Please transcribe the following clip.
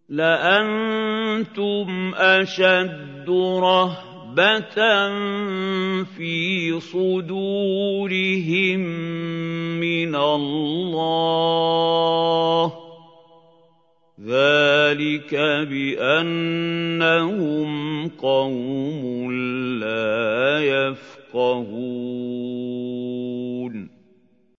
لَأَنتُمْ أَشَدُّ رَهْبَةً فِي صُدُورِهِم مِّنَ اللَّهِ ۚ ذَٰلِكَ بِأَنَّهُمْ قَوْمٌ لَّا يَفْقَهُونَ